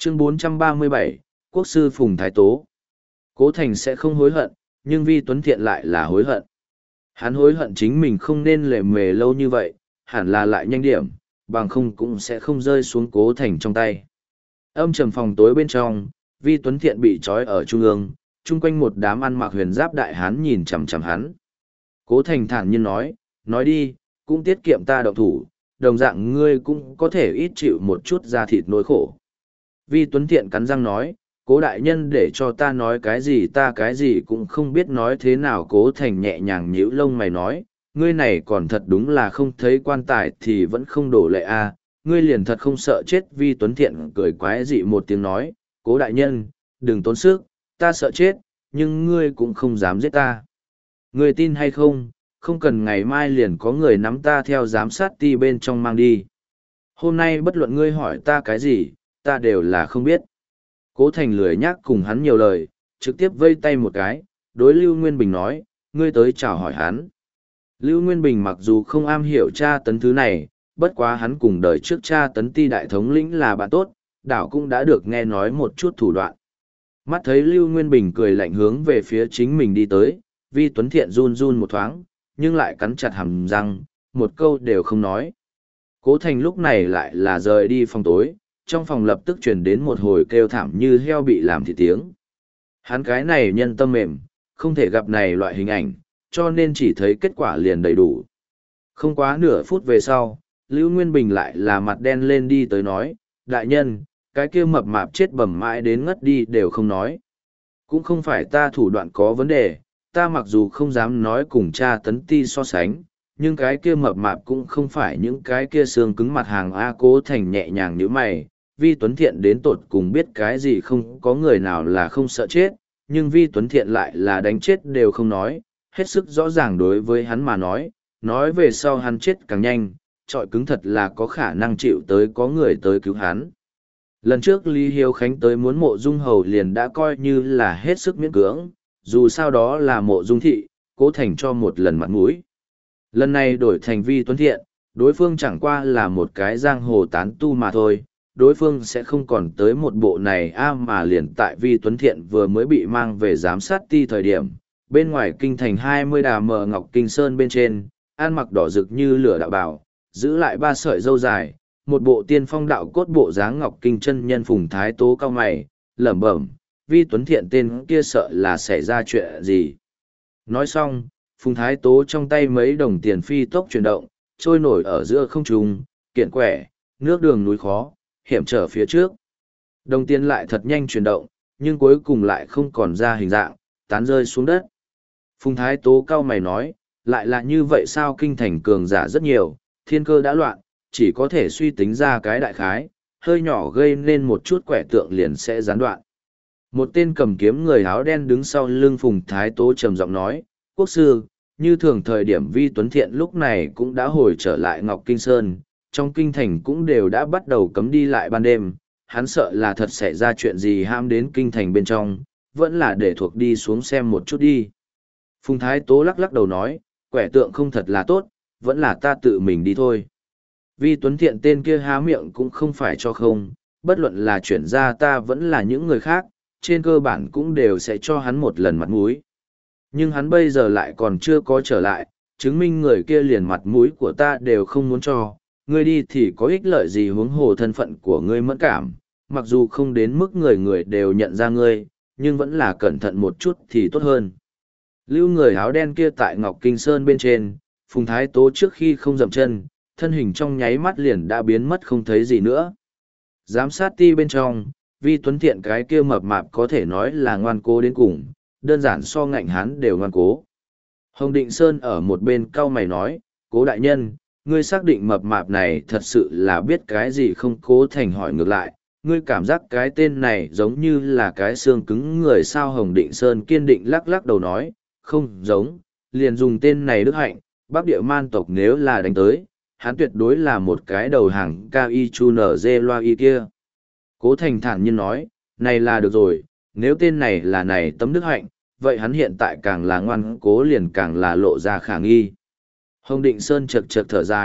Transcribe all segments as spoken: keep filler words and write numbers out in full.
Chương bốn trăm ba mươi bảy, Quốc sư Phùng Thái Tố. Cố Thành sẽ không hối hận, nhưng Vi Tuấn Thiện lại là hối hận. Hắn hối hận chính mình không nên lề mề lâu như vậy, hẳn là lại nhanh điểm, bằng không cũng sẽ không rơi xuống Cố Thành trong tay. Âm trầm phòng tối bên trong, Vi Tuấn Thiện bị trói ở trung ương, chung quanh một đám ăn mặc huyền giáp đại hán nhìn chằm chằm hắn. Cố Thành thản nhiên nói, nói đi, cũng tiết kiệm ta động thủ, đồng dạng ngươi cũng có thể ít chịu một chút da thịt nỗi khổ. Vi Tuấn Thiện cắn răng nói, Cố đại nhân để cho ta nói cái gì ta cái gì cũng không biết nói thế nào. Cố Thành nhẹ nhàng nhíu lông mày nói, ngươi này còn thật đúng là không thấy quan tài thì vẫn không đổ lệ a, ngươi liền thật không sợ chết. Vi Tuấn Thiện cười quái dị một tiếng nói, Cố đại nhân, đừng tốn sức, ta sợ chết, nhưng ngươi cũng không dám giết ta. Ngươi tin hay không, không cần ngày mai liền có người nắm ta theo giám sát ti bên trong mang đi. Hôm nay bất luận ngươi hỏi ta cái gì, ta đều là không biết. Cố Thành lười nhác cùng hắn nhiều lời, trực tiếp vây tay một cái, đối Lưu Nguyên Bình nói, ngươi tới chào hỏi hắn. Lưu Nguyên Bình mặc dù không am hiểu tra tấn thứ này, bất quá hắn cùng đời trước tra tấn ti đại thống lĩnh là bạn tốt, đảo cũng đã được nghe nói một chút thủ đoạn. Mắt thấy Lưu Nguyên Bình cười lạnh hướng về phía chính mình đi tới, Vi Tuấn Thiện run run một thoáng, nhưng lại cắn chặt hàm răng, một câu đều không nói. Cố Thành lúc này lại là rời đi phòng tối, trong phòng lập tức truyền đến một hồi kêu thảm như heo bị làm thịt tiếng. Hắn cái này nhân tâm mềm, không thể gặp này loại hình ảnh, cho nên chỉ thấy kết quả liền đầy đủ. Không quá nửa phút về sau, Lưu Nguyên Bình lại là mặt đen lên đi tới nói, đại nhân, cái kia mập mạp chết bầm mãi đến ngất đi đều không nói. Cũng không phải ta thủ đoạn có vấn đề, ta mặc dù không dám nói cùng cha tấn ti so sánh, nhưng cái kia mập mạp cũng không phải những cái kia xương cứng mặt hàng A. Cố Thành nhẹ nhàng như mày, Vi Tuấn Thiện đến tột cùng biết cái gì không có người nào là không sợ chết, nhưng Vi Tuấn Thiện lại là đánh chết đều không nói, hết sức rõ ràng đối với hắn mà nói, nói về sau hắn chết càng nhanh, trọi cứng thật là có khả năng chịu tới có người tới cứu hắn. Lần trước Lý Hiếu Khánh tới muốn Mộ Dung Hầu liền đã coi như là hết sức miễn cưỡng, dù sao đó là Mộ Dung thị, Cố Thành cho một lần mặt mũi. Lần này đổi thành Vi Tuấn Thiện, đối phương chẳng qua là một cái giang hồ tán tu mà thôi, đối phương sẽ không còn tới một bộ này a mà liền tại Vi Tuấn Thiện vừa mới bị mang về giám sát ti thời điểm, bên ngoài kinh thành hai mươi đà mờ ngọc kinh sơn bên trên, ăn mặc đỏ rực như lửa đạo bào, giữ lại ba sợi râu dài, một bộ tiên phong đạo cốt bộ dáng ngọc kinh chân nhân Phùng Thái Tố cao mày, lẩm bẩm, Vi Tuấn Thiện tên kia sợ là xảy ra chuyện gì. Nói xong, Phùng Thái Tố trong tay mấy đồng tiền phi tốc chuyển động, trôi nổi ở giữa không trung, kiện quẻ, nước đường núi khó, hiểm trở phía trước. Đồng tiền lại thật nhanh chuyển động, nhưng cuối cùng lại không còn ra hình dạng, tán rơi xuống đất. Phùng Thái Tố cao mày nói, lại là như vậy sao? Kinh thành cường giả rất nhiều, thiên cơ đã loạn, chỉ có thể suy tính ra cái đại khái, hơi nhỏ gây nên một chút quẻ tượng liền sẽ gián đoạn. Một tên cầm kiếm người áo đen đứng sau lưng Phùng Thái Tố trầm giọng nói, quốc sư, như thường thời điểm Vi Tuấn Thiện lúc này cũng đã hồi trở lại Ngọc Kinh Sơn, trong kinh thành cũng đều đã bắt đầu cấm đi lại ban đêm, hắn sợ là thật xảy ra chuyện gì ham đến kinh thành bên trong, vẫn là để thuộc đi xuống xem một chút đi. Phùng Thái Tố lắc lắc đầu nói, quẻ tượng không thật là tốt, vẫn là ta tự mình đi thôi. Vi Tuấn Thiện tên kia há miệng cũng không phải cho không, bất luận là chuyển ra ta vẫn là những người khác, trên cơ bản cũng đều sẽ cho hắn một lần mặt mũi. Nhưng hắn bây giờ lại còn chưa có trở lại, chứng minh người kia liền mặt mũi của ta đều không muốn cho, ngươi đi thì có ích lợi gì, huống hồ thân phận của ngươi mẫn cảm, mặc dù không đến mức người người đều nhận ra ngươi, nhưng vẫn là cẩn thận một chút thì tốt hơn. Lưu người áo đen kia tại Ngọc Kinh Sơn bên trên, Phùng Thái Tố trước khi không dậm chân, thân hình trong nháy mắt liền đã biến mất không thấy gì nữa. Giám sát ti bên trong, Vi Tuấn Thiện cái kia mập mạp có thể nói là ngoan cố đến cùng, đơn giản so ngạnh hắn đều ngoan cố. Hồng Định Sơn ở một bên cau mày nói, Cố đại nhân, ngươi xác định mập mạp này thật sự là biết cái gì không? Cố Thành hỏi ngược lại, ngươi cảm giác cái tên này giống như là cái xương cứng người sao? Hồng Định Sơn kiên định lắc lắc đầu nói, không giống, liền dùng tên này đức hạnh, Bắc Địa Man tộc nếu là đánh tới, hắn tuyệt đối là một cái đầu hàng cao y chu nở dê loa y kia. Cố Thành thản nhiên nói, này là được rồi, nếu tên này là này tấm đức hạnh, vậy hắn hiện tại càng là ngoan cố liền càng là lộ ra khả nghi. Hồng Định Sơn chật chật thở dài,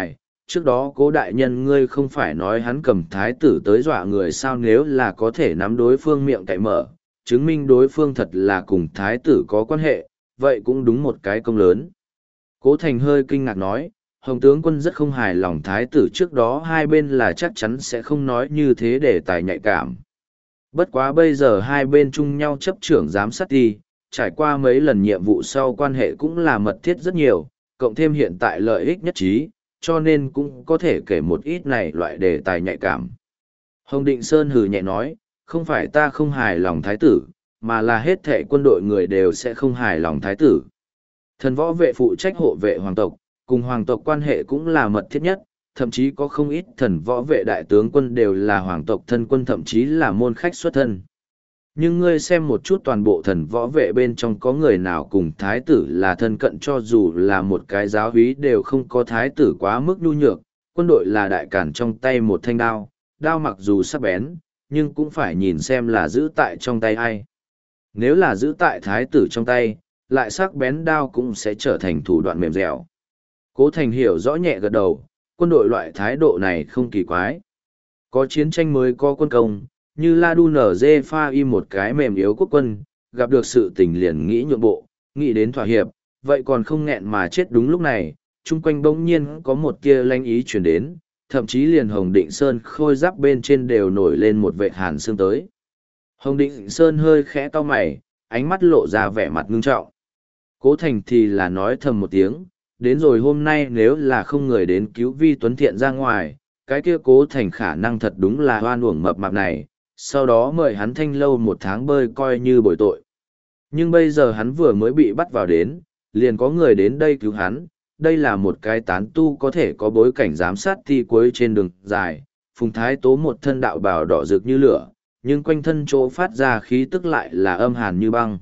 trước đó cố đại nhân ngươi không phải nói hắn cầm thái tử tới dọa người sao, nếu là có thể nắm đối phương miệng cậy mở, chứng minh đối phương thật là cùng thái tử có quan hệ, vậy cũng đúng một cái công lớn. Cố Thành hơi kinh ngạc nói, Hồng tướng quân rất không hài lòng thái tử trước đó hai bên là chắc chắn sẽ không nói như thế để tài nhạy cảm. Bất quá bây giờ hai bên chung nhau chấp trưởng giám sát đi, trải qua mấy lần nhiệm vụ sau quan hệ cũng là mật thiết rất nhiều, cộng thêm hiện tại lợi ích nhất trí, cho nên cũng có thể kể một ít này loại đề tài nhạy cảm. Hồng Định Sơn hừ nhẹ nói, không phải ta không hài lòng thái tử, mà là hết thệ quân đội người đều sẽ không hài lòng thái tử. Thần võ vệ phụ trách hộ vệ hoàng tộc, cùng hoàng tộc quan hệ cũng là mật thiết nhất, thậm chí có không ít thần võ vệ đại tướng quân đều là hoàng tộc thân quân, thậm chí là môn khách xuất thân. Nhưng ngươi xem một chút toàn bộ thần võ vệ bên trong có người nào cùng thái tử là thân cận, cho dù là một cái giáo úy đều không có thái tử quá mức nhu nhược, quân đội là đại cản trong tay một thanh đao, đao mặc dù sắc bén, nhưng cũng phải nhìn xem là giữ tại trong tay ai. Nếu là giữ tại thái tử trong tay, lại sắc bén đao cũng sẽ trở thành thủ đoạn mềm dẻo. Cố Thành hiểu rõ nhẹ gật đầu, quân đội loại thái độ này không kỳ quái. Có chiến tranh mới có quân công, như La Đu nở dê pha y một cái mềm yếu quốc quân, gặp được sự tình liền nghĩ nhượng bộ, nghĩ đến thỏa hiệp, vậy còn không nghẹn mà chết. Đúng lúc này, chung quanh bỗng nhiên có một tia lanh ý chuyển đến, thậm chí liền Hồng Định Sơn khôi giáp bên trên đều nổi lên một vệt hàn sương tới. Hồng Định Sơn hơi khẽ cau mày, ánh mắt lộ ra vẻ mặt ngưng trọng. Cố Thành thì là nói thầm một tiếng, đến rồi hôm nay nếu là không người đến cứu Vi Tuấn Thiện ra ngoài, cái kia Cố Thành khả năng thật đúng là hoan uổng mập mạp này, sau đó mời hắn thanh lâu một tháng bơi coi như bồi tội. Nhưng bây giờ hắn vừa mới bị bắt vào đến, liền có người đến đây cứu hắn, đây là một cái tán tu có thể có bối cảnh giám sát thi cuối trên đường dài, Phùng Thái Tố một thân đạo bào đỏ rực như lửa, nhưng quanh thân chỗ phát ra khí tức lại là âm hàn như băng.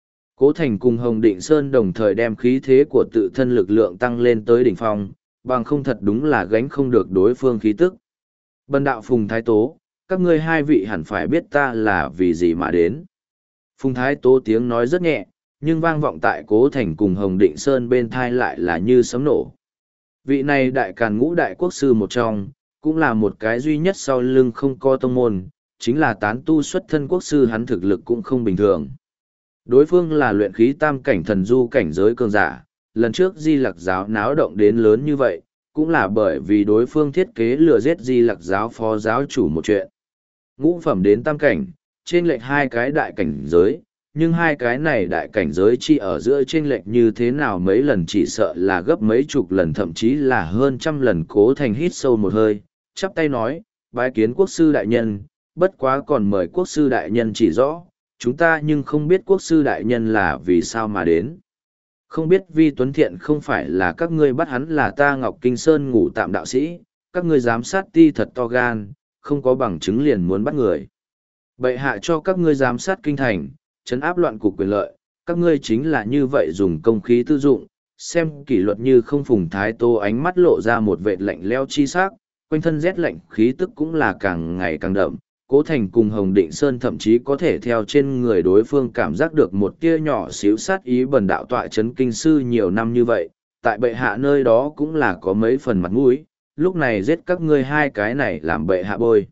Cố Thành cùng Hồng Định Sơn đồng thời đem khí thế của tự thân lực lượng tăng lên tới đỉnh phong, bằng không thật đúng là gánh không được đối phương khí tức. Bần đạo Phùng Thái Tố, các ngươi hai vị hẳn phải biết ta là vì gì mà đến. Phùng Thái Tố tiếng nói rất nhẹ, nhưng vang vọng tại Cố Thành cùng Hồng Định Sơn bên thai lại là như sấm nổ. Vị này đại càn ngũ đại quốc sư một trong, cũng là một cái duy nhất sau lưng không có tông môn, chính là tán tu xuất thân quốc sư, hắn thực lực cũng không bình thường. Đối phương là luyện khí tam cảnh thần du cảnh giới cường giả, lần trước Di Lặc giáo náo động đến lớn như vậy, cũng là bởi vì đối phương thiết kế lừa giết Di Lặc giáo phó giáo chủ một chuyện. Ngũ phẩm đến tam cảnh, trên lệch hai cái đại cảnh giới, nhưng hai cái này đại cảnh giới chỉ ở giữa trên lệch như thế nào mấy lần, chỉ sợ là gấp mấy chục lần, thậm chí là hơn trăm lần. Cố Thành hít sâu một hơi, chắp tay nói, bái kiến quốc sư đại nhân, bất quá còn mời quốc sư đại nhân chỉ rõ, chúng ta nhưng không biết quốc sư đại nhân là vì sao mà đến. Không biết Vi Tuấn Thiện không phải là các ngươi bắt hắn, là ta Ngọc Kinh Sơn ngủ tạm đạo sĩ, các ngươi giám sát ti thật to gan, không có bằng chứng liền muốn bắt người. Bệ hạ cho các ngươi giám sát kinh thành, trấn áp loạn cục quyền lợi, các ngươi chính là như vậy dùng công khí tư dụng, xem kỷ luật như không. Phùng Thái Tố ánh mắt lộ ra một vệt lạnh lẽo chi sắc, quanh thân rét lạnh khí tức cũng là càng ngày càng đậm. Cố Thành cùng Hồng Định Sơn thậm chí có thể theo trên người đối phương cảm giác được một tia nhỏ xíu sát ý. Bần đạo tọa chấn kinh sư nhiều năm như vậy, tại bệ hạ nơi đó cũng là có mấy phần mặt mũi, lúc này giết các ngươi hai cái này làm bệ hạ bôi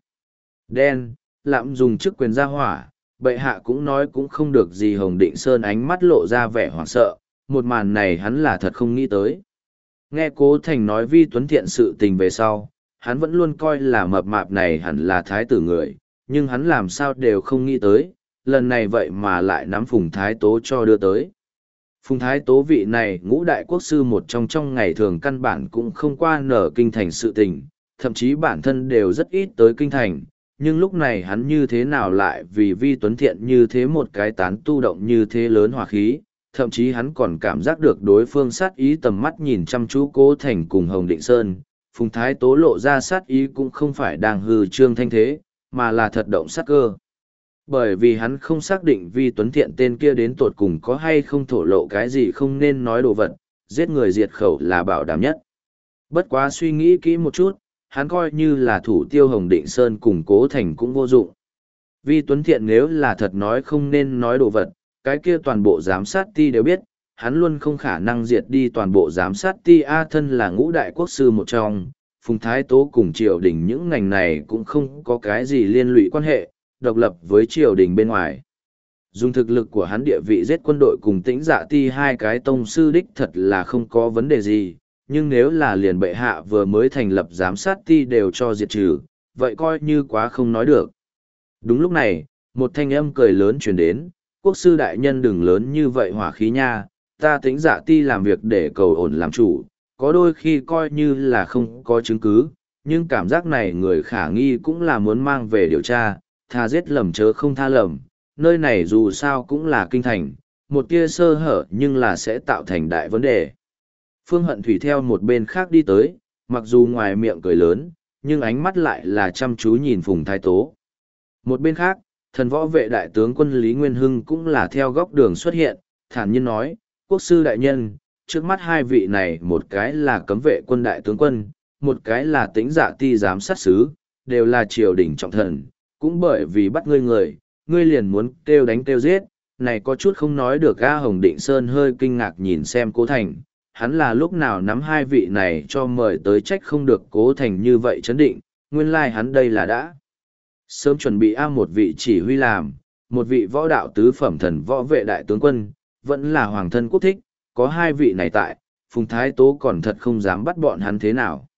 đen, lạm dùng chức quyền ra hỏa, bệ hạ cũng nói cũng không được gì. Hồng Định Sơn ánh mắt lộ ra vẻ hoảng sợ, một màn này hắn là thật không nghĩ tới. Nghe Cố Thành nói Vi Tuấn Thiện sự tình về sau, hắn vẫn luôn coi là mập mạp này hẳn là thái tử người, nhưng hắn làm sao đều không nghĩ tới, lần này vậy mà lại nắm Phùng Thái Tố cho đưa tới. Phùng Thái Tố vị này ngũ đại quốc sư một trong trong ngày thường căn bản cũng không qua nở kinh thành sự tình, thậm chí bản thân đều rất ít tới kinh thành, nhưng lúc này hắn như thế nào lại vì Vi Tuấn Thiện như thế một cái tán tu động như thế lớn hỏa khí, thậm chí hắn còn cảm giác được đối phương sát ý, tầm mắt nhìn chăm chú Cố Thành cùng Hồng Định Sơn. Phùng Thái Tố lộ ra sát ý cũng không phải đang hư trương thanh thế, mà là thật động sát cơ. Bởi vì hắn không xác định Vi Tuấn Thiện tên kia đến tột cùng có hay không thổ lộ cái gì không nên nói đồ vật, giết người diệt khẩu là bảo đảm nhất. Bất quá suy nghĩ kỹ một chút, hắn coi như là thủ tiêu Hồng Định Sơn cùng Cố Thành cũng vô dụng. Vi Tuấn Thiện nếu là thật nói không nên nói đồ vật, cái kia toàn bộ giám sát ti đều biết, hắn luôn không khả năng diệt đi toàn bộ giám sát ti. A thân là ngũ đại quốc sư một trong, Phùng Thái Tố cùng triều đình những ngành này cũng không có cái gì liên lụy quan hệ, độc lập với triều đình bên ngoài. Dùng thực lực của hắn địa vị giết quân đội cùng Tĩnh Dạ Ti hai cái tông sư đích thật là không có vấn đề gì, nhưng nếu là liền bệ hạ vừa mới thành lập giám sát ti đều cho diệt trừ, vậy coi như quá không nói được. Đúng lúc này, một thanh âm cười lớn truyền đến, quốc sư đại nhân đừng lớn như vậy hỏa khí nha, ta Tĩnh Dạ Ti làm việc để cầu ổn làm chủ, có đôi khi coi như là không có chứng cứ, nhưng cảm giác này người khả nghi cũng là muốn mang về điều tra, tha giết lầm chớ không tha lầm, nơi này dù sao cũng là kinh thành, một tia sơ hở nhưng là sẽ tạo thành đại vấn đề. Phương Hận Thủy theo một bên khác đi tới, mặc dù ngoài miệng cười lớn, nhưng ánh mắt lại là chăm chú nhìn Phùng Thái Tố. Một bên khác, thần võ vệ đại tướng quân Lý Nguyên Hưng cũng là theo góc đường xuất hiện, thản nhiên nói, quốc sư đại nhân, trước mắt hai vị này một cái là cấm vệ quân đại tướng quân, một cái là Tĩnh Dạ Ti giám sát sứ, đều là triều đình trọng thần, cũng bởi vì bắt ngươi người, ngươi liền muốn kêu đánh kêu giết, này có chút không nói được. A Hồng Định Sơn hơi kinh ngạc nhìn xem Cố Thành, hắn là lúc nào nắm hai vị này cho mời tới trách không được Cố Thành như vậy chấn định, nguyên lai like hắn đây là đã sớm chuẩn bị A một vị chỉ huy làm, một vị võ đạo tứ phẩm thần võ vệ đại tướng quân, vẫn là hoàng thân quốc thích, có hai vị này tại, Phùng Thái Tố còn thật không dám bắt bọn hắn thế nào.